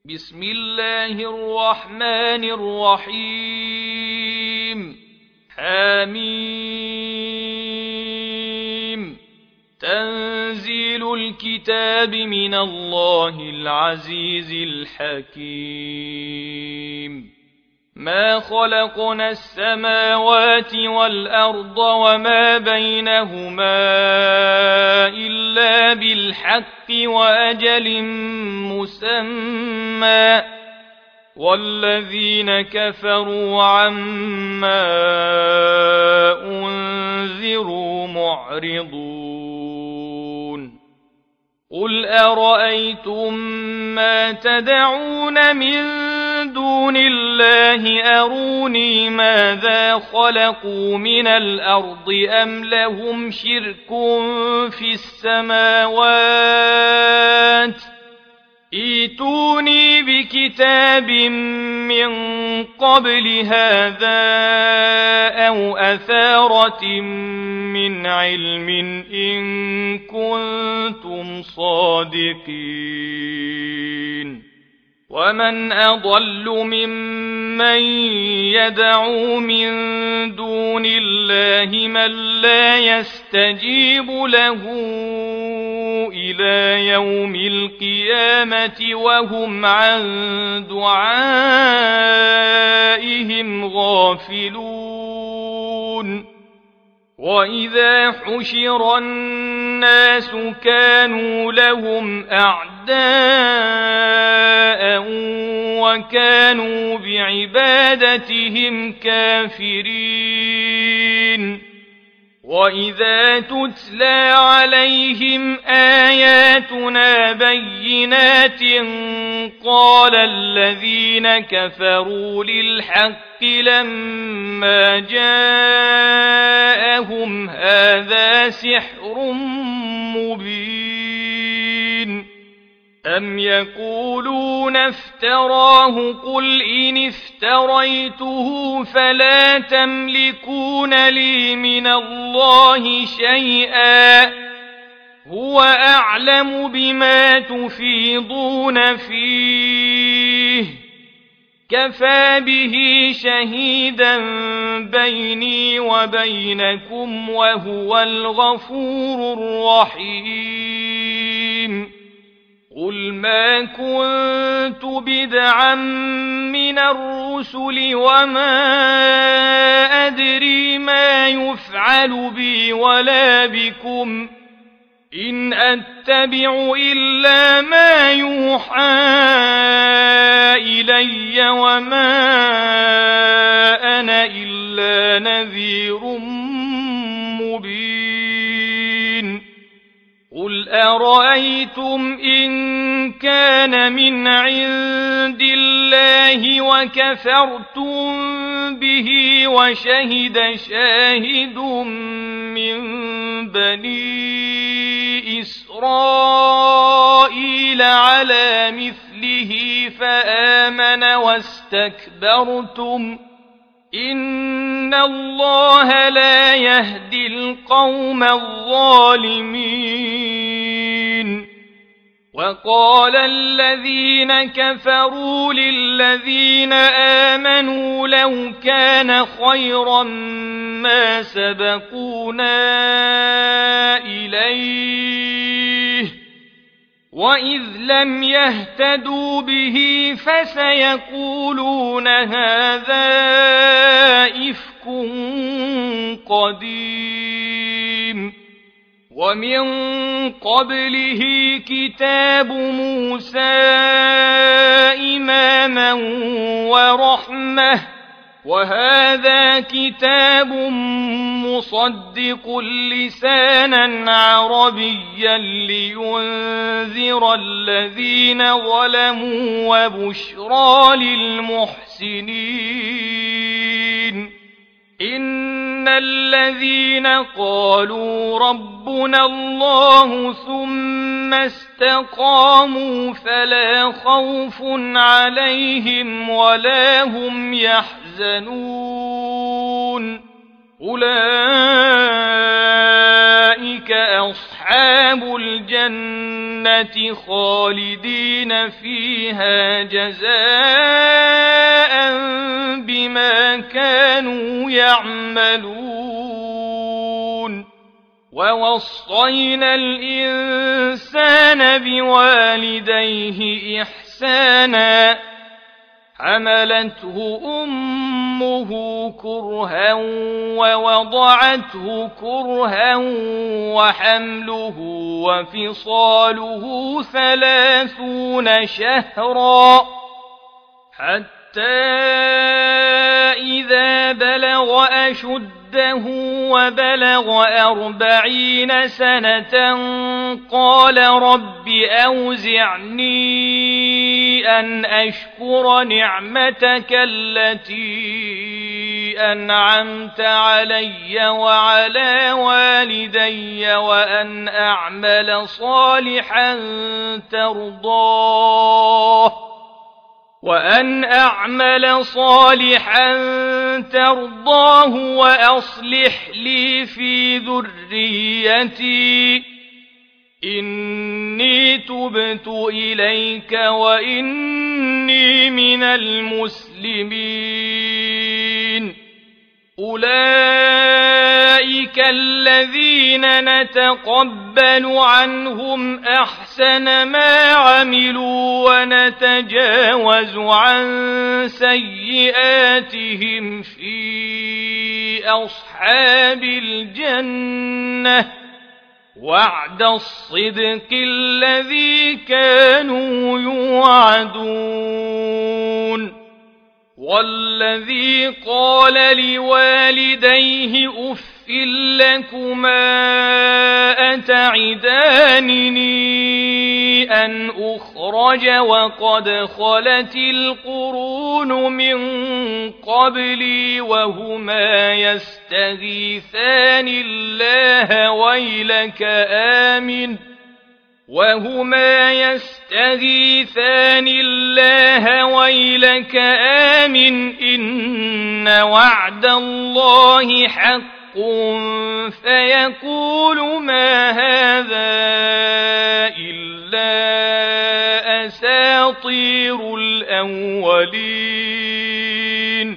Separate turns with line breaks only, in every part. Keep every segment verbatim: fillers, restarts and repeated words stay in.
بسم الله الرحمن الرحيم حميم تنزيل الكتاب من الله العزيز الحكيم ما خلقنا السماوات والأرض وما بينهما إلا بالحق وأجل مسمى والذين كفروا عما أنذروا معرضون قل أرأيتم ما تدعون من دون الله أروني ماذا خلقوا من الأرض أم لهم شرك في السماوات ائتوني بكتاب من قبل هذا أو أثارة من علم إن كنتم صادقين ومن أضل ممن يدعو من دون الله من لا يستجيب له إلى يوم القيامة وهم عن دعائهم غافلون وإذا حشر الناس كانوا لهم أعداء وكانوا بعبادتهم كافرين وإذا تتلى عليهم آياتنا بينات قال الذين كفروا للحق لما جاءهم هذا سحر مبين أم يقولون افتراه قل إن افتريته فلا تملكون لي من الله شيئا هو أعلم بما تفيضون فيه كفى به شهيدا بيني وبينكم وهو الغفور الرحيم قل ما كنت بدعا من الرسل وما أدري ما يفعل بي ولا بكم إن أتبع إلا ما يوحى إلي وما أنا إلا نذير مبين قل أرأيتم إن كان من عند الله وكفرتم به وشهد شاهد من بني إسرائيل على مثله فآمن واستكبرتم إن الله لا يهدي القوم الظالمين وقال الذين كفروا للذين آمنوا لو كان خيرا ما سبقونا إليه وإذ لم يهتدوا به فسيقولون هذا إفك قديم ومن قبله كتاب موسى إماما ورحمة وهذا كتاب مصدق لسانا عربيا لينذر الذين ظلموا وبشرى للمحسنين إن الذين قالوا ربنا الله ثم استقاموا فلا خوف عليهم ولا هم يحزنون أولئك أصحاب أصحاب الجنة خالدين فيها جزاء بما كانوا يعملون ووصينا الإنسان بوالديه إحسانا حملته أمه كرها ووضعته كرها وحمله وفصاله ثلاثون شهرا حتى إذا بلغ أشده وبلغ أربعين سنة قال رب أوزعني أن أشكر نعمتك التي أنعمت علي وعلى والدي وأن أعمل صالحا ترضاه وأن أعمل صالحا ترضاه وأصلح لي في ذريتي إني تبت إليك وإني من المسلمين أولئك الذين نتقبل عنهم أحسن ما عملوا ونتجاوز عن سيئاتهم في أصحاب الجنة وعد الصدق الذي كانوا يوعدون والذي قال لوالديه أف لكما أتعدانني أن أخرج وقد خلت القرون من قبلي وهما يستغيثان الله ويلك آمن وهما يستغيثان الله ويلك آمن إن وعد الله حق فيقول ما هذا إلا أساطير الأولين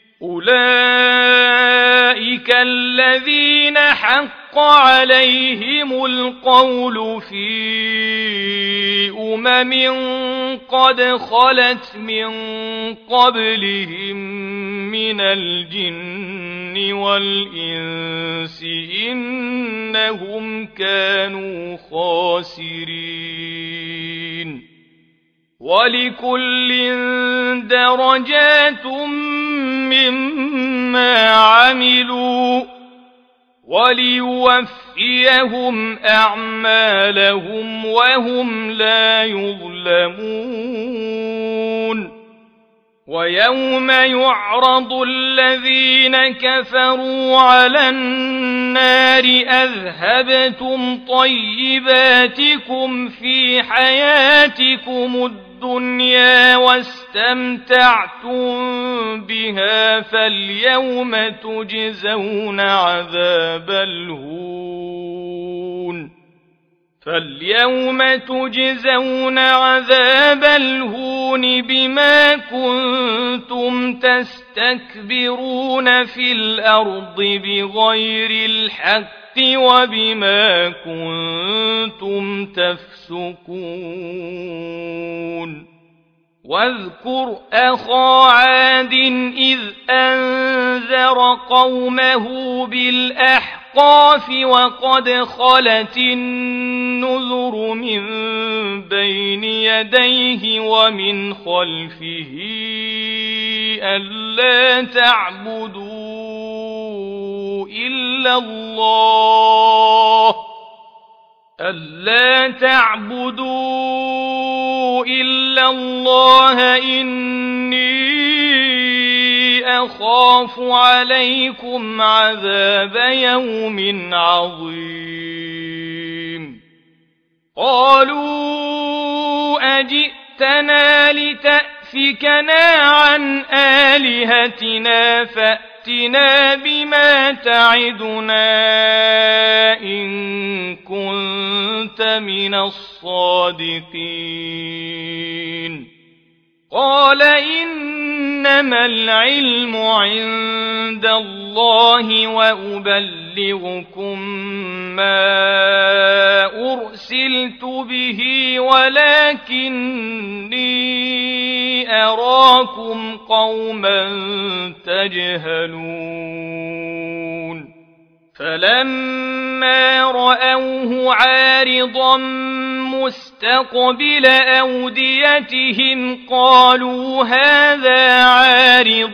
أولئك الذين حق عليهم القول في أمم قد خلت من قبلهم من الجن والإنس إنهم كانوا خاسرين ولكل درجات مما عملوا وليوفيهم أعمالهم وهم لا يظلمون ويوم يعرض الذين كفروا على النار أذهبتم طيباتكم في حياتكم الدنيا واستمتعتم بها فاليوم تجزون عذاب الهون فاليوم تجزون عذاب الهون بما كنتم تستكبرون في الأرض بغير الحق وبما كنتم تفسقون واذكر أخا عاد إذ أنذر قومه بالأحقاف وقد خلت النذر من بين يديه ومن خلفه ألا تعبدوا إلا الله ألا تعبدوا إلا الله إني أخاف عليكم عذاب يوم عظيم قالوا أجئتنا لتأفكنا عن آلهتنا فأتنا فأتنا بما تعدنا إن كنت من الصادقين قال إنما العلم عند الله وأبلغكم ما أرسلت به ولكني أراكم قوما تجهلون فلما رأوه عارضا مستقبل أوديتهم قالوا هذا عارض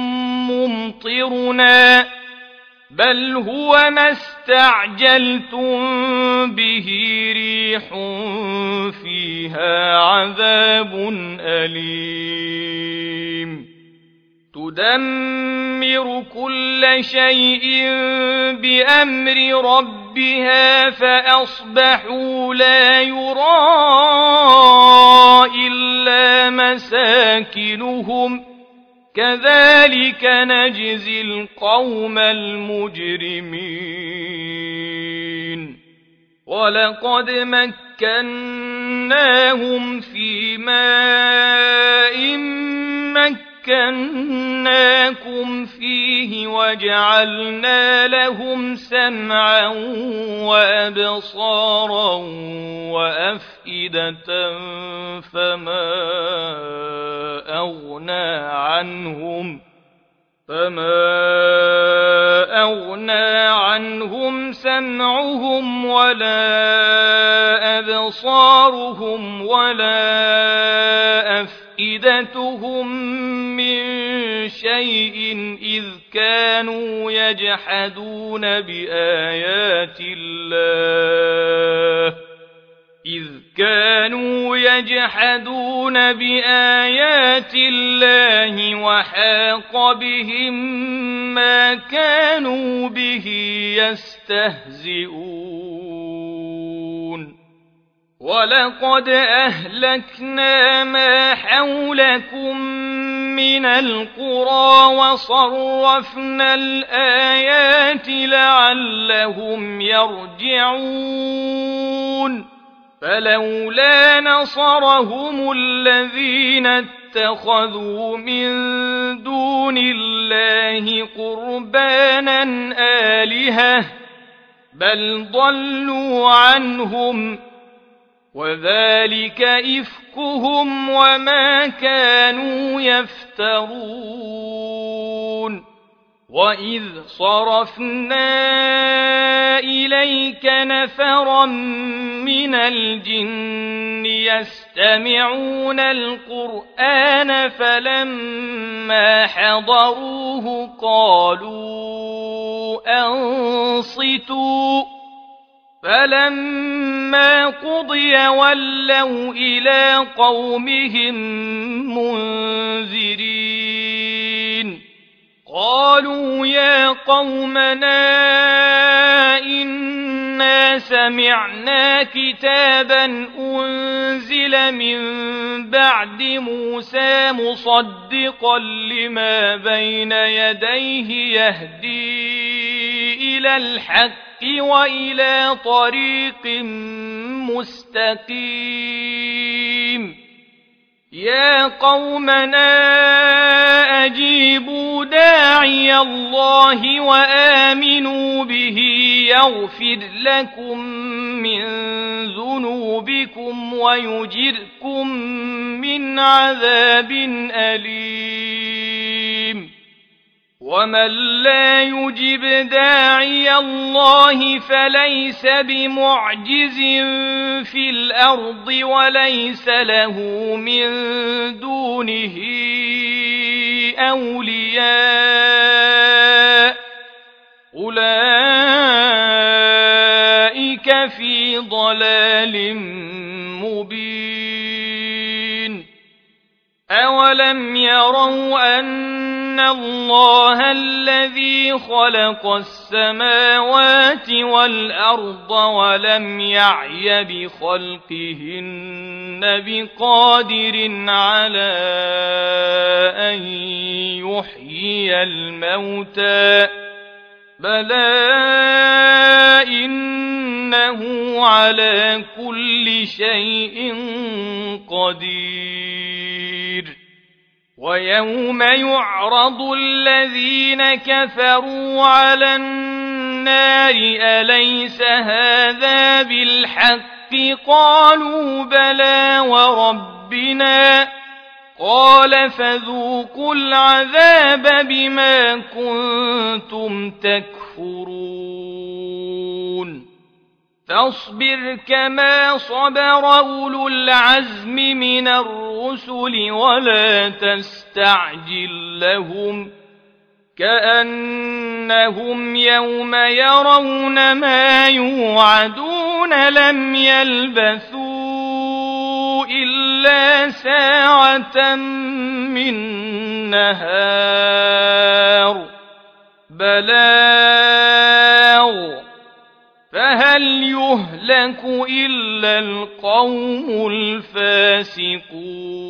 ممطرنا بل هو ما استعجلتم به ريح فيها عذاب أليم تدمر كل شيء بأمر ربها فأصبحوا لا يرى إلا مساكنهم كذلك نجزي القوم المجرمين ولقد مكناهم في ماء مكناكم فيه وجعلنا لهم سمعا وأبصارا وأفئدة فما أغنى عنهم فما أغنى عنهم سمعهم ولا أبصارهم ولا أفئدتهم من شيء إذ كانوا يجحدون بآيات الله إذ كانوا يجحدون بآيات الله وحاق بهم ما كانوا به يستهزئون ولقد أهلكنا ما حولكم من القرى وصرفنا الآيات لعلهم يرجعون فلولا نصرهم الذين اتخذوا من دون الله قربانا آلهة بل ضلوا عنهم وذلك إفكهم وما كانوا يفترون وإذ صرفنا إليك نفرا من الجن يستمعون القرآن فلما حضروه قالوا أنصتوا فلما قضي ولوا إلى قومهم منذرين قالوا يا قومنا إنا سمعنا كتابا أنزل من بعد موسى مصدقا لما بين يديه يهدي إلى الحق وإلى طريق مستقيم يا قومنا أجيبوا داعي الله وآمنوا به يغفر لكم من ذنوبكم ويجركم من عذاب أليم ومن لا يجب داعي الله فليس بمعجز في الأرض وليس له من دونه أولياء أولئك في ضلال مبين أولم يروا أن الله الذي خلق السماوات والأرض ولم يعي بخلقهن بقادر على أن يحيي الموتى بلى إنه على كل شيء قدير ويوم يعرض الذين كفروا على النار أليس هذا بالحق قالوا بلى وربنا قال فذوقوا العذاب بما كنتم تكفرون فاصبر كما صبر أولو العزم من الرسل ولا تستعجل لهم كأنهم يوم يرون ما يوعدون لم يلبثوا إلا ساعة من نهار بلاغ فهل يهلك إلا القوم الفاسقون